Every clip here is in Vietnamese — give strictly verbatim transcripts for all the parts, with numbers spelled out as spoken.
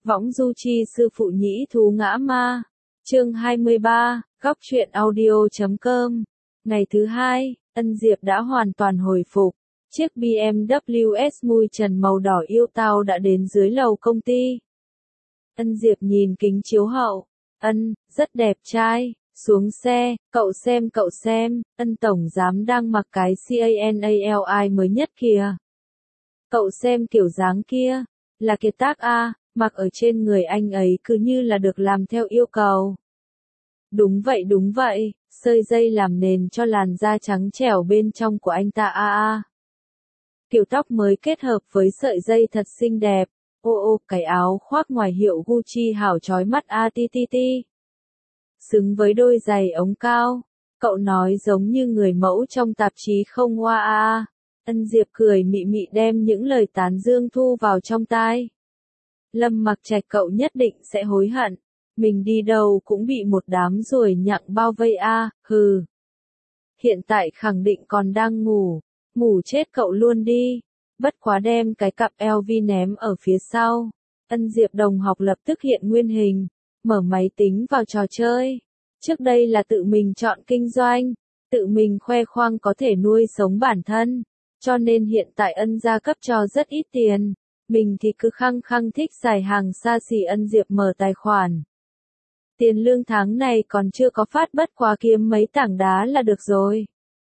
Võng du chi sư phụ nhĩ thú ngã ma. Chương hai mươi ba, góc truyện audio chấm com. Ngày thứ hai, Ân Diệp đã hoàn toàn hồi phục. Chiếc bê em vê ét mui trần màu đỏ yêu tao đã đến dưới lầu công ty. Ân Diệp nhìn kính chiếu hậu. Ân, rất đẹp trai. Xuống xe, cậu xem cậu xem, Ân tổng giám đang mặc cái Chanel mới nhất kìa. Cậu xem kiểu dáng kia, là kiệt tác a, mặc ở trên người anh ấy cứ như là được làm theo yêu cầu. Đúng vậy đúng vậy, sợi dây làm nền cho làn da trắng trẻo bên trong của anh ta a a. Kiểu tóc mới kết hợp với sợi dây thật xinh đẹp. Ô ô, cái áo khoác ngoài hiệu Gucci hảo chói mắt a ti ti ti. Xứng với đôi giày ống cao, cậu nói giống như người mẫu trong tạp chí không hoa a a. Ân Diệp cười mị mị đem những lời tán dương thu vào trong tai. Lâm Mặc Trạch cậu nhất định sẽ hối hận, mình đi đâu cũng bị một đám ruồi nhặng bao vây a, hừ. Hiện tại khẳng định còn đang ngủ, ngủ chết cậu luôn đi, bất quá đem cái cặp eo vi ném ở phía sau. Ân Diệp đồng học lập tức hiện nguyên hình, mở máy tính vào trò chơi. Trước đây là tự mình chọn kinh doanh, tự mình khoe khoang có thể nuôi sống bản thân, cho nên hiện tại Ân gia cấp cho rất ít tiền, mình thì cứ khăng khăng thích xài hàng xa xỉ. Ân Diệp mở tài khoản. Tiền lương tháng này còn chưa có phát, bất quá kiếm mấy tảng đá là được rồi.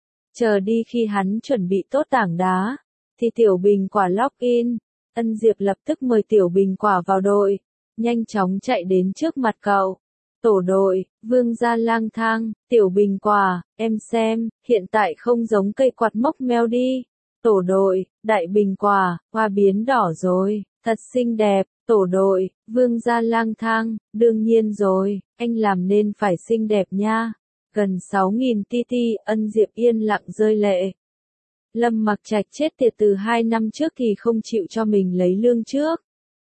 Chờ đi khi hắn chuẩn bị tốt tảng đá, thì Tiểu Bình Quả login. Ân Diệp lập tức mời Tiểu Bình Quả vào đội, nhanh chóng chạy đến trước mặt cậu. Tổ đội, Vương gia lang thang, Tiểu Bình Quả, em xem, hiện tại không giống cây quạt mốc meo đi. Tổ đội, Đại Bình Quả, hoa biến đỏ rồi, thật xinh đẹp. Tổ đội, Vương gia lang thang, đương nhiên rồi, anh làm nên phải xinh đẹp nha. Gần sáu nghìn ti ti, Ân Diệp yên lặng rơi lệ. Lâm Mặc Trạch chết tiệt từ hai năm trước thì không chịu cho mình lấy lương trước.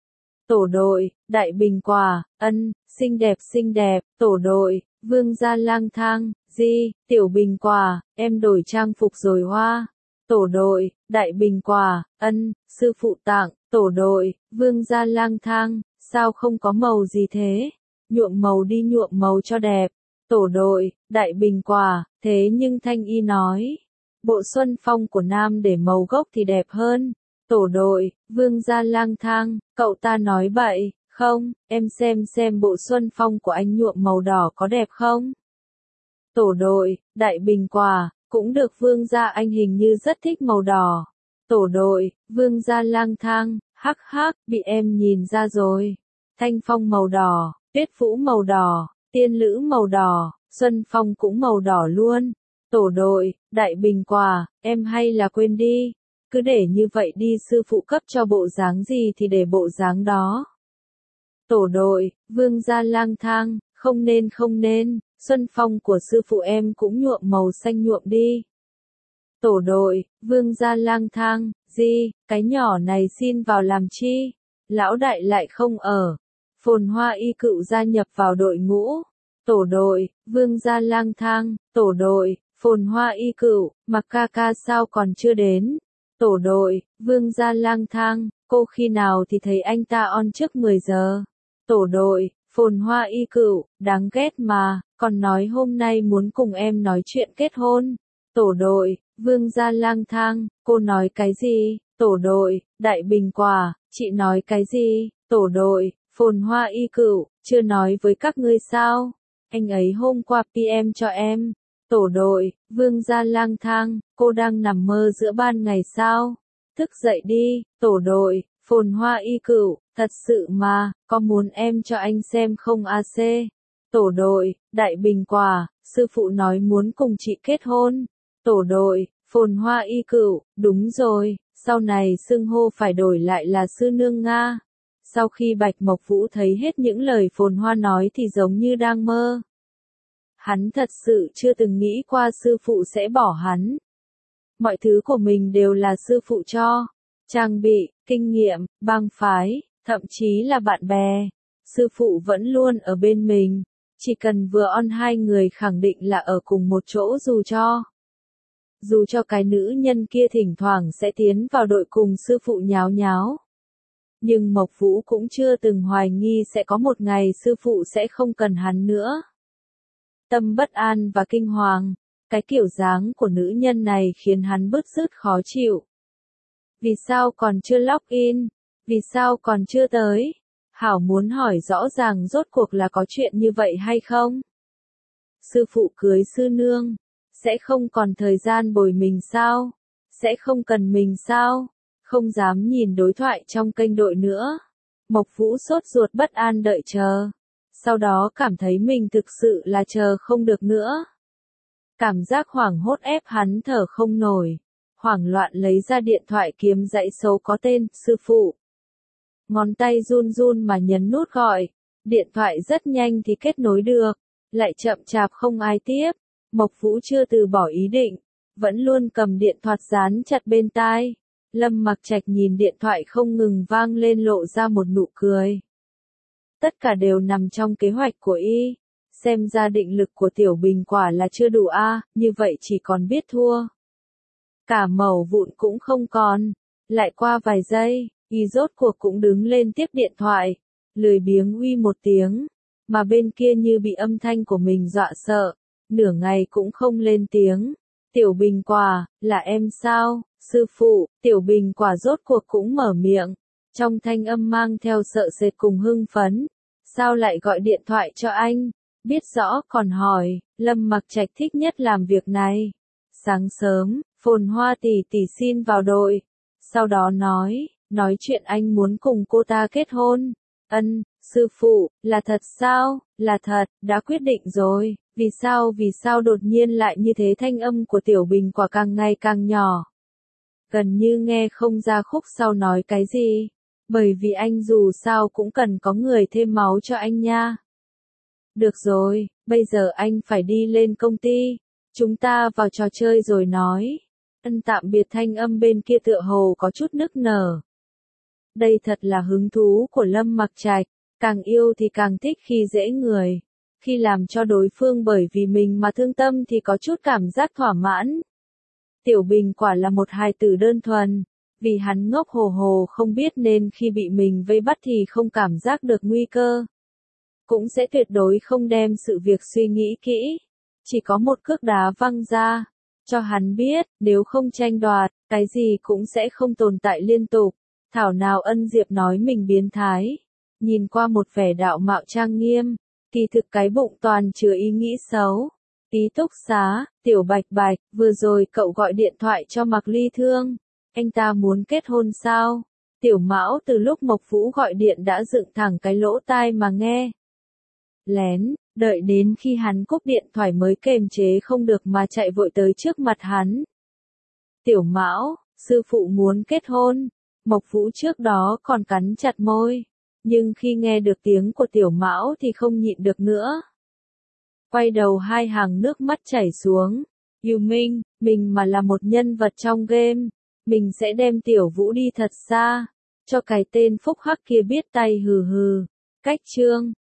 Tổ đội, Đại Bình Quả, Ân, xinh đẹp xinh đẹp. Tổ đội, Vương gia lang thang, Di, Tiểu Bình Quả, em đổi trang phục rồi hoa. Tổ đội, Đại Bình Quả, Ân, sư phụ tặng. Tổ đội, Vương gia lang thang, sao không có màu gì thế? Nhuộm màu đi, nhuộm màu cho đẹp. Tổ đội, Đại Bình Quả, thế nhưng Thanh Y nói, bộ Xuân Phong của nam để màu gốc thì đẹp hơn. Tổ đội, Vương gia lang thang, cậu ta nói bậy, không, em xem xem bộ Xuân Phong của anh nhuộm màu đỏ có đẹp không? Tổ đội, Đại Bình Quả, cũng được, Vương gia anh hình như rất thích màu đỏ. Tổ đội, Vương gia lang thang, hắc hắc, bị em nhìn ra rồi. Thanh Phong màu đỏ, Tuyết Vũ màu đỏ, Tiên Lữ màu đỏ, Xuân Phong cũng màu đỏ luôn. Tổ đội, Đại Bình Quả, em hay là quên đi, cứ để như vậy đi, sư phụ cấp cho bộ dáng gì thì để bộ dáng đó. Tổ đội, Vương gia lang thang, không nên không nên, Xuân Phong của sư phụ em cũng nhuộm màu xanh, nhuộm đi. Tổ đội, Vương gia lang thang, Di, cái nhỏ này xin vào làm chi? Lão đại lại không ở. Phồn Hoa Y Cựu gia nhập vào đội ngũ. Tổ đội, Vương gia lang thang, tổ đội, Phồn Hoa Y Cựu, Mặc ca ca sao còn chưa đến? Tổ đội, Vương gia lang thang, cô khi nào thì thấy anh ta on trước mười giờ? Tổ đội, Phồn Hoa Y Cựu, đáng ghét mà, còn nói hôm nay muốn cùng em nói chuyện kết hôn. Tổ đội, Vương gia lang thang, cô nói cái gì? Tổ đội, Đại Bình Quả, chị nói cái gì? Tổ đội, Phồn Hoa Y Cựu, chưa nói với các ngươi sao? Anh ấy hôm qua pê em cho em. Tổ đội, Vương gia lang thang, cô đang nằm mơ giữa ban ngày sao? Thức dậy đi. Tổ đội, Phồn Hoa Y Cựu, thật sự mà, có muốn em cho anh xem không a xê? Tổ đội, Đại Bình Quả, sư phụ nói muốn cùng chị kết hôn. Tổ đội, Phồn Hoa Y Cựu, đúng rồi, sau này xưng hô phải đổi lại là sư nương Nga. Sau khi Bạch Mộc Vũ thấy hết những lời Phồn Hoa nói thì giống như đang mơ. Hắn thật sự chưa từng nghĩ qua sư phụ sẽ bỏ hắn. Mọi thứ của mình đều là sư phụ cho. Trang bị, kinh nghiệm, bang phái, thậm chí là bạn bè. Sư phụ vẫn luôn ở bên mình. Chỉ cần vừa on hai người khẳng định là ở cùng một chỗ, dù cho. Dù cho cái nữ nhân kia thỉnh thoảng sẽ tiến vào đội cùng sư phụ nháo nháo. Nhưng Mộc Vũ cũng chưa từng hoài nghi sẽ có một ngày sư phụ sẽ không cần hắn nữa. Tâm bất an và kinh hoàng, cái kiểu dáng của nữ nhân này khiến hắn bứt rứt khó chịu. Vì sao còn chưa log in? Vì sao còn chưa tới? Hảo muốn hỏi rõ ràng rốt cuộc là có chuyện như vậy hay không? Sư phụ cưới sư nương, sẽ không còn thời gian bồi mình sao? Sẽ không cần mình sao? Không dám nhìn đối thoại trong kênh đội nữa. Mộc Vũ sốt ruột bất an đợi chờ. Sau đó cảm thấy mình thực sự là chờ không được nữa. Cảm giác hoảng hốt ép hắn thở không nổi. Hoảng loạn lấy ra điện thoại kiếm dãy số có tên sư phụ. Ngón tay run run mà nhấn nút gọi. Điện thoại rất nhanh thì kết nối được. Lại chậm chạp không ai tiếp. Mộc Vũ chưa từ bỏ ý định. Vẫn luôn cầm điện thoại dán chặt bên tai. Lâm Mặc Trạch nhìn điện thoại không ngừng vang lên lộ ra một nụ cười. Tất cả đều nằm trong kế hoạch của y. Xem ra định lực của Tiểu Bình quả là chưa đủ a, à, như vậy chỉ còn biết thua. Cả mẩu vụn cũng không còn. Lại qua vài giây, y rốt cuộc cũng đứng lên tiếp điện thoại. Lười biếng uy một tiếng. Mà bên kia như bị âm thanh của mình dọa sợ. Nửa ngày cũng không lên tiếng. Tiểu Bình quả, là em sao? Sư phụ, Tiểu Bình quả rốt cuộc cũng mở miệng. Trong thanh âm mang theo sợ sệt cùng hưng phấn. Sao lại gọi điện thoại cho anh? Biết rõ còn hỏi, Lâm Mặc Trạch thích nhất làm việc này. Sáng sớm, Phồn Hoa tỷ tỷ xin vào đội. Sau đó nói, nói chuyện anh muốn cùng cô ta kết hôn. Ân, sư phụ, là thật sao? Là thật, đã quyết định rồi. Vì sao vì sao đột nhiên lại như thế? Thanh âm của Tiểu Bình quả càng ngày càng nhỏ. Gần như nghe không ra khúc sau nói cái gì. Bởi vì anh dù sao cũng cần có người thêm máu cho anh nha. Được rồi, bây giờ anh phải đi lên công ty. Chúng ta vào trò chơi rồi nói. Ân tạm biệt. Thanh âm bên kia tựa hồ có chút nức nở. Đây thật là hứng thú của Lâm Mặc Trạch. Càng yêu thì càng thích khi dễ người. Khi làm cho đối phương bởi vì mình mà thương tâm thì có chút cảm giác thỏa mãn. Tiểu Bình quả là một hài tử đơn thuần. Vì hắn ngốc hồ hồ không biết nên khi bị mình vây bắt thì không cảm giác được nguy cơ. Cũng sẽ tuyệt đối không đem sự việc suy nghĩ kỹ. Chỉ có một cước đá văng ra. Cho hắn biết, nếu không tranh đoạt, cái gì cũng sẽ không tồn tại liên tục. Thảo nào Ân Diệp nói mình biến thái. Nhìn qua một vẻ đạo mạo trang nghiêm. Kỳ thực cái bụng toàn chứa ý nghĩ xấu. Ký túc xá, Tiểu Bạch Bạch, vừa rồi cậu gọi điện thoại cho Mạc Ly Thương. Anh ta muốn kết hôn sao? Tiểu Mão từ lúc Mộc Vũ gọi điện đã dựng thẳng cái lỗ tai mà nghe. Lén, đợi đến khi hắn cúp điện thoại mới kềm chế không được mà chạy vội tới trước mặt hắn. Tiểu Mão, sư phụ muốn kết hôn. Mộc Vũ trước đó còn cắn chặt môi. Nhưng khi nghe được tiếng của Tiểu Mão thì không nhịn được nữa. Quay đầu hai hàng nước mắt chảy xuống. Yêu Minh, mình mà là một nhân vật trong game. Mình sẽ đem Tiểu Vũ đi thật xa. Cho cái tên phúc hắc kia biết tay hừ hừ. Cách chương.